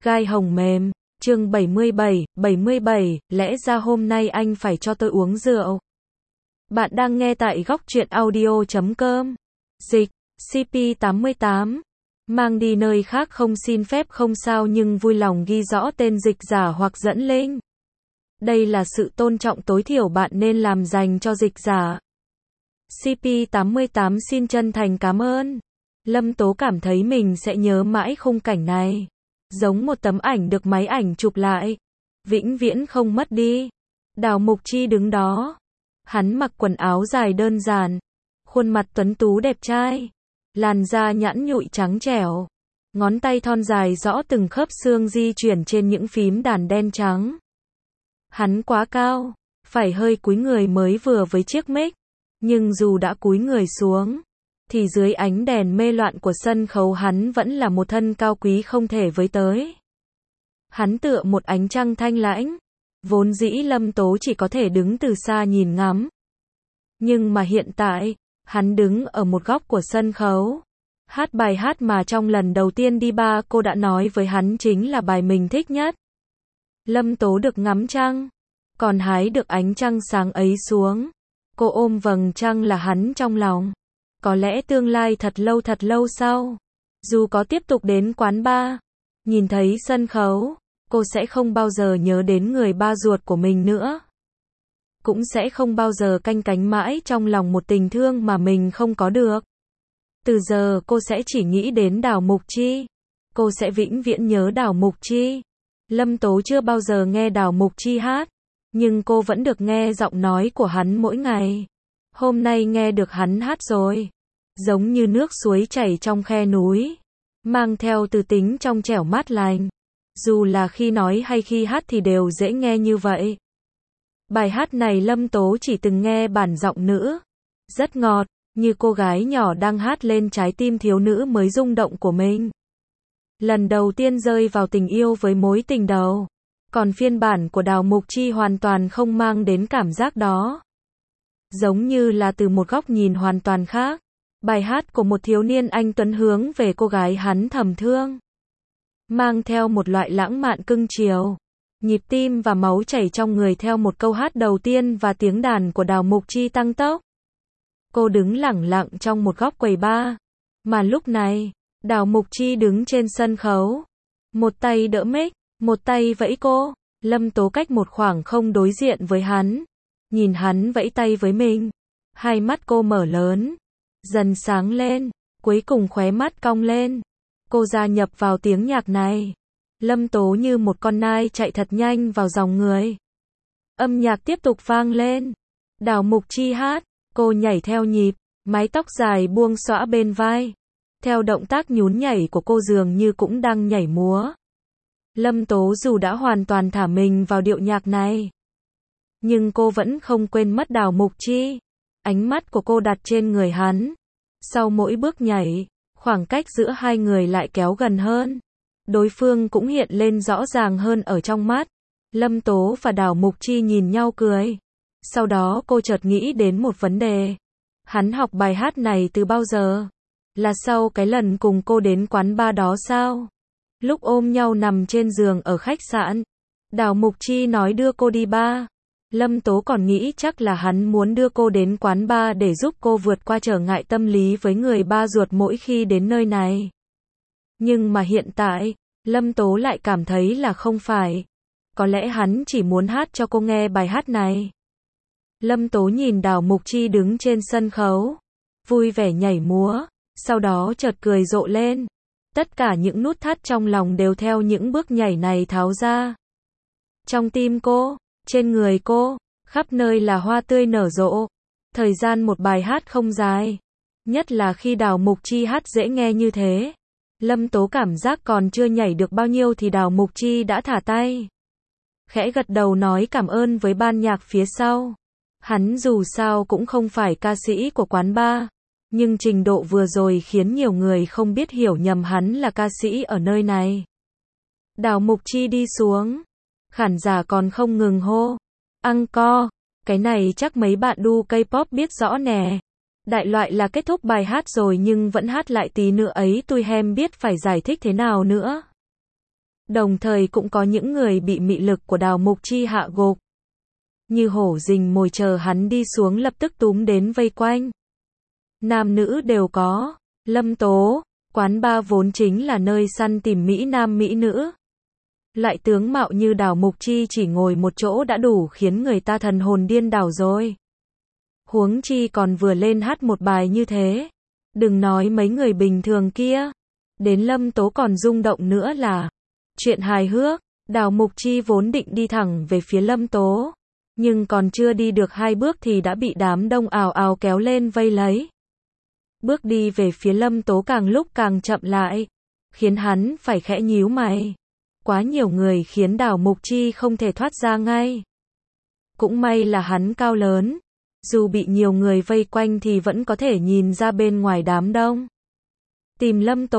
Gai hồng mềm, chương 77, lẽ ra hôm nay anh phải cho tôi uống rượu. Bạn đang nghe tại góc truyện audio.com. Dịch, CP88. Mang đi nơi khác không xin phép không sao nhưng vui lòng ghi rõ tên dịch giả hoặc dẫn link. Đây là sự tôn trọng tối thiểu bạn nên làm dành cho dịch giả. CP88 xin chân thành cảm ơn. Lâm Tố cảm thấy mình sẽ nhớ mãi khung cảnh này. Giống một tấm ảnh được máy ảnh chụp lại. Vĩnh viễn không mất đi. Đào Mục Chi đứng đó. Hắn mặc quần áo dài đơn giản. Khuôn mặt tuấn tú đẹp trai. Làn da nhẵn nhụi trắng trẻo. Ngón tay thon dài rõ từng khớp xương di chuyển trên những phím đàn đen trắng. Hắn quá cao. Phải hơi cúi người mới vừa với chiếc mic. Nhưng dù đã cúi người xuống thì dưới ánh đèn mê loạn của sân khấu hắn vẫn là một thân cao quý không thể với tới. Hắn tựa một ánh trăng thanh lãnh. Vốn dĩ Lâm Tố chỉ có thể đứng từ xa nhìn ngắm. Nhưng mà hiện tại, hắn đứng ở một góc của sân khấu. Hát bài hát mà trong lần đầu tiên đi bar cô đã nói với hắn chính là bài mình thích nhất. Lâm Tố được ngắm trăng. Còn hái được ánh trăng sáng ấy xuống. Cô ôm vầng trăng là hắn trong lòng. Có lẽ tương lai thật lâu sau, dù có tiếp tục đến quán bar, nhìn thấy sân khấu, cô sẽ không bao giờ nhớ đến người ba ruột của mình nữa. Cũng sẽ không bao giờ canh cánh mãi trong lòng một tình thương mà mình không có được. Từ giờ cô sẽ chỉ nghĩ đến Đào Mục Chi. Cô sẽ vĩnh viễn nhớ Đào Mục Chi. Lâm Tố chưa bao giờ nghe Đào Mục Chi hát, nhưng cô vẫn được nghe giọng nói của hắn mỗi ngày. Hôm nay nghe được hắn hát rồi. Giống như nước suối chảy trong khe núi. Mang theo từ tính trong trẻo mát lành. Dù là khi nói hay khi hát thì đều dễ nghe như vậy. Bài hát này Lâm Tố chỉ từng nghe bản giọng nữ. Rất ngọt, như cô gái nhỏ đang hát lên trái tim thiếu nữ mới rung động của mình. Lần đầu tiên rơi vào tình yêu với mối tình đầu. Còn phiên bản của Đào Mục Chi hoàn toàn không mang đến cảm giác đó. Giống như là từ một góc nhìn hoàn toàn khác. Bài hát của một thiếu niên anh tuấn hướng về cô gái hắn thầm thương. Mang theo một loại lãng mạn cưng chiều. Nhịp tim và máu chảy trong người theo một câu hát đầu tiên và tiếng đàn của Đào Mục Chi tăng tốc. Cô đứng lẳng lặng trong một góc quầy bar. Mà lúc này, Đào Mục Chi đứng trên sân khấu. Một tay đỡ mic, một tay vẫy cô. Lâm Tố cách một khoảng không đối diện với hắn. Nhìn hắn vẫy tay với mình. Hai mắt cô mở lớn. Dần sáng lên, cuối cùng khóe mắt cong lên. Cô gia nhập vào tiếng nhạc này. Lâm Tố như một con nai chạy thật nhanh vào dòng người. Âm nhạc tiếp tục vang lên. Đào Mục Chi hát, cô nhảy theo nhịp, mái tóc dài buông xõa bên vai. Theo động tác nhún nhảy của cô dường như cũng đang nhảy múa. Lâm Tố dù đã hoàn toàn thả mình vào điệu nhạc này, nhưng cô vẫn không quên mất Đào Mục Chi. Ánh mắt của cô đặt trên người hắn. Sau mỗi bước nhảy, khoảng cách giữa hai người lại kéo gần hơn. Đối phương cũng hiện lên rõ ràng hơn ở trong mắt. Lâm Tố và Đào Mục Chi nhìn nhau cười. Sau đó cô chợt nghĩ đến một vấn đề. Hắn học bài hát này từ bao giờ? Là sau cái lần cùng cô đến quán bar đó sao? Lúc ôm nhau nằm trên giường ở khách sạn, Đào Mục Chi nói đưa cô đi bar. Lâm Tố còn nghĩ chắc là hắn muốn đưa cô đến quán bar để giúp cô vượt qua trở ngại tâm lý với người ba ruột mỗi khi đến nơi này. Nhưng mà hiện tại, Lâm Tố lại cảm thấy là không phải. Có lẽ hắn chỉ muốn hát cho cô nghe bài hát này. Lâm Tố nhìn Đào Mục Chi đứng trên sân khấu, vui vẻ nhảy múa, sau đó chợt cười rộ lên. Tất cả những nút thắt trong lòng đều theo những bước nhảy này tháo ra. Trong tim cô, trên người cô, khắp nơi là hoa tươi nở rộ. Thời gian một bài hát không dài. Nhất là khi Đào Mục Chi hát dễ nghe như thế. Lâm Tố cảm giác còn chưa nhảy được bao nhiêu thì Đào Mục Chi đã thả tay. Khẽ gật đầu nói cảm ơn với ban nhạc phía sau. Hắn dù sao cũng không phải ca sĩ của quán bar. Nhưng trình độ vừa rồi khiến nhiều người không biết hiểu nhầm hắn là ca sĩ ở nơi này. Đào Mục Chi đi xuống. Khán giả còn không ngừng hô. Encore. Cái này chắc mấy bạn đu K-pop biết rõ nè. Đại loại là kết thúc bài hát rồi nhưng vẫn hát lại tí nữa ấy, tôi hem biết phải giải thích thế nào nữa. Đồng thời cũng có những người bị mị lực của Đào Mục Chi hạ gục. Như hổ rình mồi chờ hắn đi xuống lập tức túm đến vây quanh. Nam nữ đều có. Lâm Tố, quán bar vốn chính là nơi săn tìm mỹ nam mỹ nữ. Lại tướng mạo như Đào Mục Chi chỉ ngồi một chỗ đã đủ khiến người ta thần hồn điên đảo rồi. Huống chi còn vừa lên hát một bài như thế. Đừng nói mấy người bình thường kia. Đến Lâm Tố còn rung động nữa là chuyện hài hước. Đào Mục Chi vốn định đi thẳng về phía Lâm Tố. Nhưng còn chưa đi được 2 bước thì đã bị đám đông ào ào kéo lên vây lấy. Bước đi về phía Lâm Tố càng lúc càng chậm lại. Khiến hắn phải khẽ nhíu mày. Quá nhiều người khiến Đào Mục Chi không thể thoát ra ngay. Cũng may là hắn cao lớn. Dù bị nhiều người vây quanh thì vẫn có thể nhìn ra bên ngoài đám đông. Tìm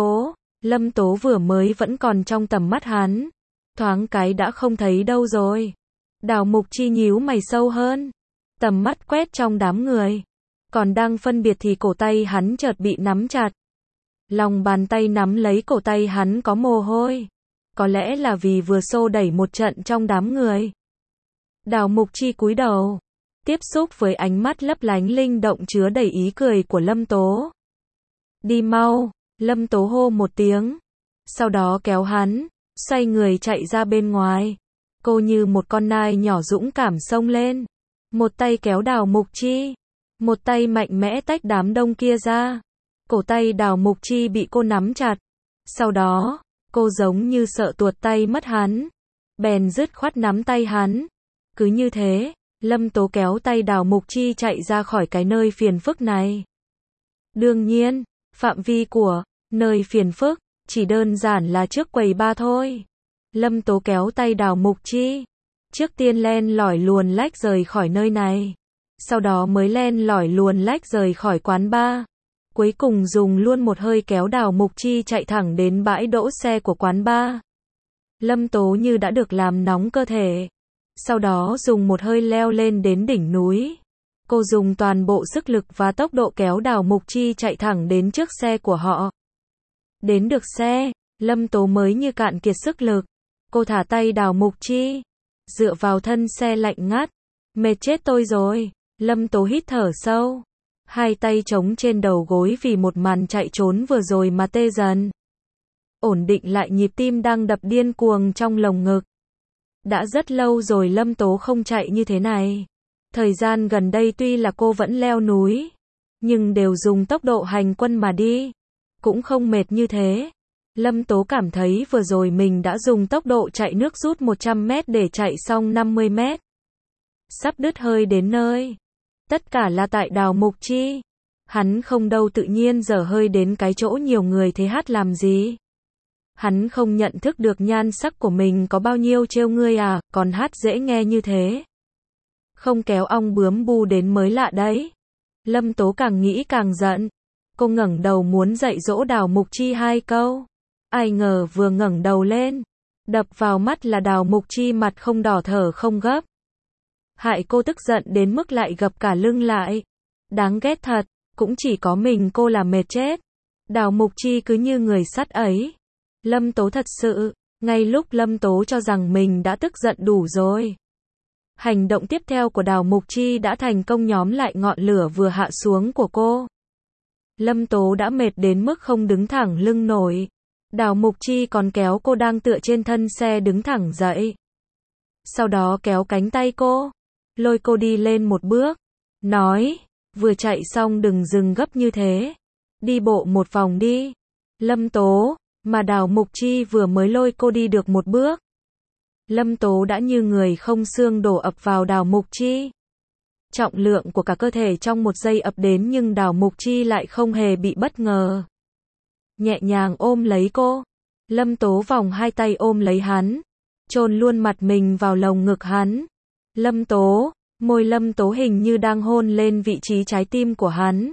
Lâm Tố vừa mới vẫn còn trong tầm mắt hắn. Thoáng cái đã không thấy đâu rồi. Đào Mục Chi nhíu mày sâu hơn. Tầm mắt quét trong đám người. Còn đang phân biệt thì cổ tay hắn chợt bị nắm chặt. Lòng bàn tay nắm lấy cổ tay hắn có mồ hôi. Có lẽ là vì vừa xô đẩy một trận trong đám người. Đào Mục Chi cúi đầu. Tiếp xúc với ánh mắt lấp lánh linh động chứa đầy ý cười của Lâm Tố. Đi mau, Lâm Tố hô một tiếng. Sau đó kéo hắn, xoay người chạy ra bên ngoài. Cô như một con nai nhỏ dũng cảm xông lên. Một tay kéo Đào Mục Chi. Một tay mạnh mẽ tách đám đông kia ra. Cổ tay Đào Mục Chi bị cô nắm chặt. Sau đó, cô giống như sợ tuột tay mất hắn. Bèn dứt khoát nắm tay hắn. Cứ như thế, Lâm Tố kéo tay Đào Mục Chi chạy ra khỏi cái nơi phiền phức này. Đương nhiên, phạm vi của nơi phiền phức chỉ đơn giản là trước quầy bar thôi. Lâm Tố kéo tay Đào Mục Chi. Trước tiên len lỏi luồn lách rời khỏi nơi này. Sau đó mới len lỏi luồn lách rời khỏi quán bar. Cuối cùng dùng luôn một hơi kéo Đào Mục Chi chạy thẳng đến bãi đỗ xe của quán bar. Lâm Tố như đã được làm nóng cơ thể. Sau đó dùng một hơi leo lên đến đỉnh núi. Cô dùng toàn bộ sức lực và tốc độ kéo Đào Mục Chi chạy thẳng đến trước xe của họ. Đến được xe, Lâm Tố mới như cạn kiệt sức lực. Cô thả tay Đào Mục Chi. Dựa vào thân xe lạnh ngắt. Mệt chết tôi rồi. Lâm Tố hít thở sâu. Hai tay chống trên đầu gối vì một màn chạy trốn vừa rồi mà tê dần. Ổn định lại nhịp tim đang đập điên cuồng trong lồng ngực. Đã rất lâu rồi Lâm Tố không chạy như thế này. Thời gian gần đây tuy là cô vẫn leo núi, nhưng đều dùng tốc độ hành quân mà đi. Cũng không mệt như thế. Lâm Tố cảm thấy vừa rồi mình đã dùng tốc độ chạy nước rút 100 mét để chạy xong 50 mét. Sắp đứt hơi đến nơi. Tất cả là tại Đào Mục Chi. Hắn không đâu tự nhiên dở hơi đến cái chỗ nhiều người thế hát làm gì. Hắn không nhận thức được nhan sắc của mình có bao nhiêu trêu ngươi à, còn hát dễ nghe như thế. Không kéo ong bướm bu đến mới lạ đấy. Lâm Tố càng nghĩ càng giận. Cô ngẩng đầu muốn dạy dỗ Đào Mục Chi 2 câu. Ai ngờ vừa ngẩng đầu lên, đập vào mắt là Đào Mục Chi mặt không đỏ thở không gấp. Hại cô tức giận đến mức lại gập cả lưng lại. Đáng ghét thật, cũng chỉ có mình cô là mệt chết. Đào Mục Chi cứ như người sắt ấy. Lâm Tố thật sự, ngay lúc Lâm Tố cho rằng mình đã tức giận đủ rồi. Hành động tiếp theo của Đào Mục Chi đã thành công nhóm lại ngọn lửa vừa hạ xuống của cô. Lâm Tố đã mệt đến mức không đứng thẳng lưng nổi. Đào Mục Chi còn kéo cô đang tựa trên thân xe đứng thẳng dậy. Sau đó kéo cánh tay cô, lôi cô đi lên một bước. Nói, vừa chạy xong đừng dừng gấp như thế. Đi bộ một vòng đi. Lâm Tố, mà Đào Mục Chi vừa mới lôi cô đi được một bước. Lâm Tố đã như người không xương đổ ập vào Đào Mục Chi. Trọng lượng của cả cơ thể trong một giây ập đến nhưng Đào Mục Chi lại không hề bị bất ngờ. Nhẹ nhàng ôm lấy cô. Lâm Tố vòng hai tay ôm lấy hắn. Chôn luôn mặt mình vào lồng ngực hắn. Lâm Tố, môi Lâm Tố hình như đang hôn lên vị trí trái tim của hắn.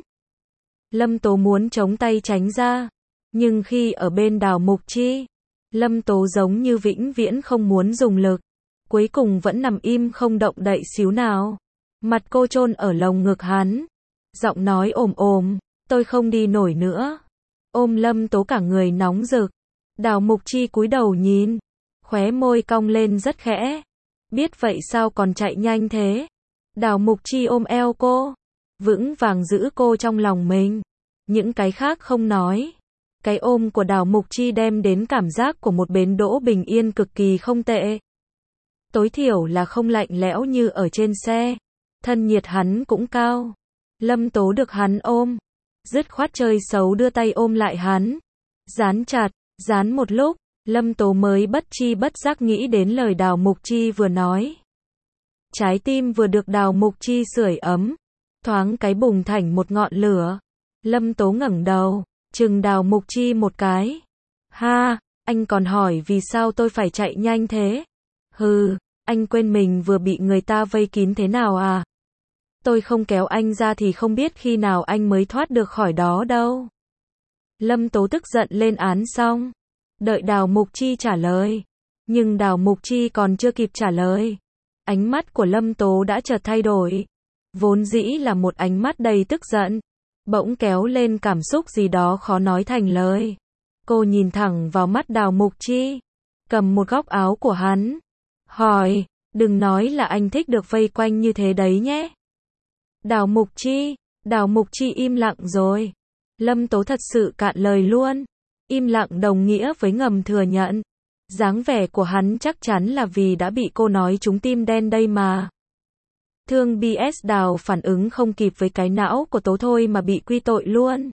Lâm Tố muốn chống tay tránh ra. Nhưng khi ở bên Đào Mục Chi, Lâm Tố giống như vĩnh viễn không muốn dùng lực. Cuối cùng vẫn nằm im không động đậy xíu nào. Mặt cô chôn ở lồng ngực hắn. Giọng nói ồm ồm, tôi không đi nổi nữa. Ôm Lâm Tố cả người nóng rực. Đào Mục Chi cúi đầu nhìn. Khóe môi cong lên rất khẽ. Biết vậy sao còn chạy nhanh thế? Đào Mục Chi ôm eo cô, vững vàng giữ cô trong lòng mình. Những cái khác không nói. Cái ôm của Đào Mục Chi đem đến cảm giác của một bến đỗ bình yên cực kỳ không tệ. Tối thiểu là không lạnh lẽo như ở trên xe. Thân nhiệt hắn cũng cao. Lâm Tố được hắn ôm, dứt khoát chơi xấu đưa tay ôm lại hắn. Dán chặt, dán một lúc, Lâm Tố mới bất chi bất giác nghĩ đến lời Đào Mục Chi vừa nói. Trái tim vừa được Đào Mục Chi sưởi ấm, thoáng cái bùng thành một ngọn lửa. Lâm Tố ngẩng đầu, chừng Đào Mục Chi một cái. Ha, anh còn hỏi vì sao tôi phải chạy nhanh thế? Hừ, anh quên mình vừa bị người ta vây kín thế nào à? Tôi không kéo anh ra thì không biết khi nào anh mới thoát được khỏi đó đâu. Lâm Tố tức giận lên án xong, đợi Đào Mục Chi trả lời. Nhưng Đào Mục Chi còn chưa kịp trả lời, ánh mắt của Lâm Tố đã chợt thay đổi. Vốn dĩ là một ánh mắt đầy tức giận, bỗng kéo lên cảm xúc gì đó khó nói thành lời. Cô nhìn thẳng vào mắt Đào Mục Chi, cầm một góc áo của hắn, hỏi, đừng nói là anh thích được vây quanh như thế đấy nhé. Đào Mục Chi im lặng rồi. Lâm Tố thật sự cạn lời luôn. Im lặng đồng nghĩa với ngầm thừa nhận. Dáng vẻ của hắn chắc chắn là vì đã bị cô nói trúng tim đen đây mà. Thương BS Đào phản ứng không kịp với cái não của Tố thôi mà bị quy tội luôn.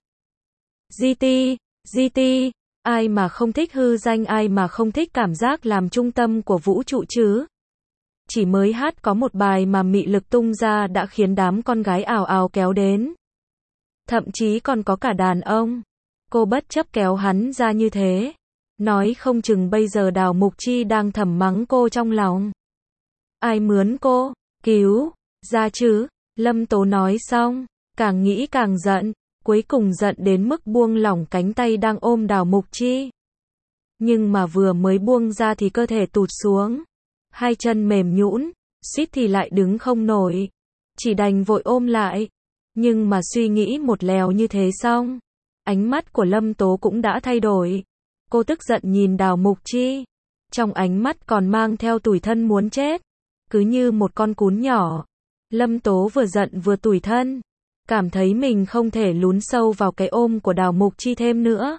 GT, ai mà không thích hư danh, ai mà không thích cảm giác làm trung tâm của vũ trụ chứ. Chỉ mới hát có một bài mà mị lực tung ra đã khiến đám con gái ào ào kéo đến. Thậm chí còn có cả đàn ông. Cô bất chấp kéo hắn ra như thế. Nói không chừng bây giờ Đào Mục Chi đang thầm mắng cô trong lòng. Ai mướn cô, cứu, ra chứ. Lâm Tố nói xong, càng nghĩ càng giận. Cuối cùng giận đến mức buông lỏng cánh tay đang ôm Đào Mục Chi. Nhưng mà vừa mới buông ra thì cơ thể tụt xuống. Hai chân mềm nhũn, suýt thì lại đứng không nổi. Chỉ đành vội ôm lại. Nhưng mà suy nghĩ một lèo như thế xong, ánh mắt của Lâm Tố cũng đã thay đổi. Cô tức giận nhìn Đào Mục Chi. Trong ánh mắt còn mang theo tủi thân muốn chết. Cứ như một con cún nhỏ. Lâm Tố vừa giận vừa tủi thân. Cảm thấy mình không thể lún sâu vào cái ôm của Đào Mục Chi thêm nữa.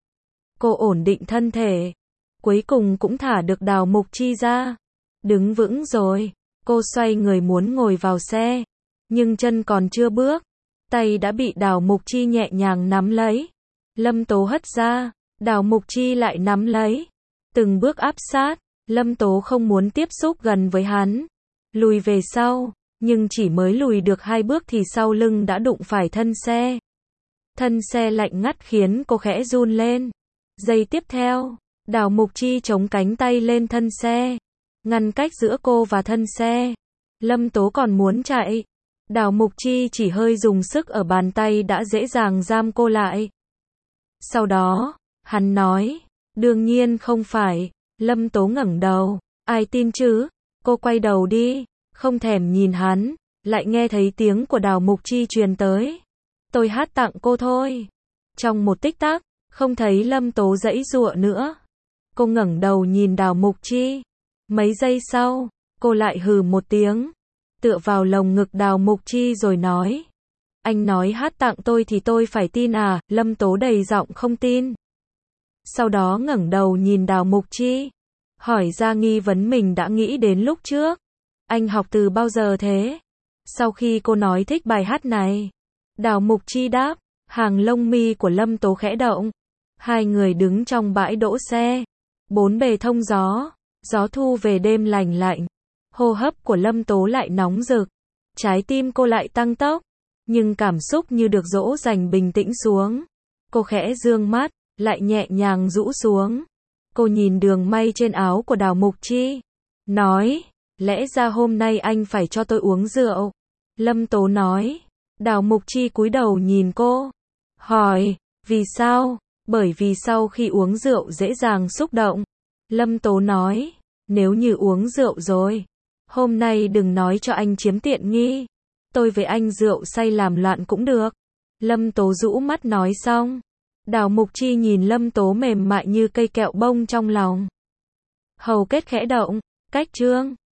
Cô ổn định thân thể. Cuối cùng cũng thả được Đào Mục Chi ra. Đứng vững rồi. Cô xoay người muốn ngồi vào xe. Nhưng chân còn chưa bước. Tay đã bị Đào Mục Chi nhẹ nhàng nắm lấy. Lâm Tố hất ra. Đào Mục Chi lại nắm lấy. Từng bước áp sát. Lâm Tố không muốn tiếp xúc gần với hắn. Lùi về sau. Nhưng chỉ mới lùi được 2 bước thì sau lưng đã đụng phải thân xe. Thân xe lạnh ngắt khiến cô khẽ run lên. Giây tiếp theo, Đào Mục Chi chống cánh tay lên thân xe, ngăn cách giữa cô và thân xe. Lâm Tố còn muốn chạy. Đào Mục Chi chỉ hơi dùng sức ở bàn tay đã dễ dàng giam cô lại. Sau đó, hắn nói, đương nhiên không phải. Lâm Tố ngẩng đầu, ai tin chứ? Cô quay đầu đi, không thèm nhìn hắn, lại nghe thấy tiếng của Đào Mục Chi truyền tới. Tôi hát tặng cô thôi. Trong một tích tắc, không thấy Lâm Tố giãy giụa nữa. Cô ngẩng đầu nhìn Đào Mục Chi. Mấy giây sau, cô lại hừ một tiếng, tựa vào lồng ngực Đào Mục Chi rồi nói. Anh nói hát tặng tôi thì tôi phải tin à? Lâm Tố đầy giọng không tin. Sau đó ngẩng đầu nhìn Đào Mục Chi, hỏi ra nghi vấn mình đã nghĩ đến lúc trước. Anh học từ bao giờ thế? Sau khi cô nói thích bài hát này, Đào Mục Chi đáp. Hàng lông mi của Lâm Tố khẽ động. Hai người đứng trong bãi đỗ xe. Bốn bề thông gió. Gió thu về đêm lành lạnh. Hô hấp của Lâm Tố lại nóng rực. Trái tim cô lại tăng tốc. Nhưng cảm xúc như được dỗ dành bình tĩnh xuống. Cô khẽ dương mắt, lại nhẹ nhàng rũ xuống. Cô nhìn đường may trên áo của Đào Mục Chi. Nói, lẽ ra hôm nay anh phải cho tôi uống rượu. Lâm Tố nói. Đào Mục Chi cúi đầu nhìn cô. Hỏi, vì sao? Bởi vì sau khi uống rượu dễ dàng xúc động. Lâm Tố nói, nếu như uống rượu rồi, hôm nay đừng nói cho anh chiếm tiện nghi. Tôi với anh rượu say làm loạn cũng được. Lâm Tố rũ mắt nói xong. Đào Mục Chi nhìn Lâm Tố mềm mại như cây kẹo bông trong lòng. Hầu kết khẽ động. Cách chương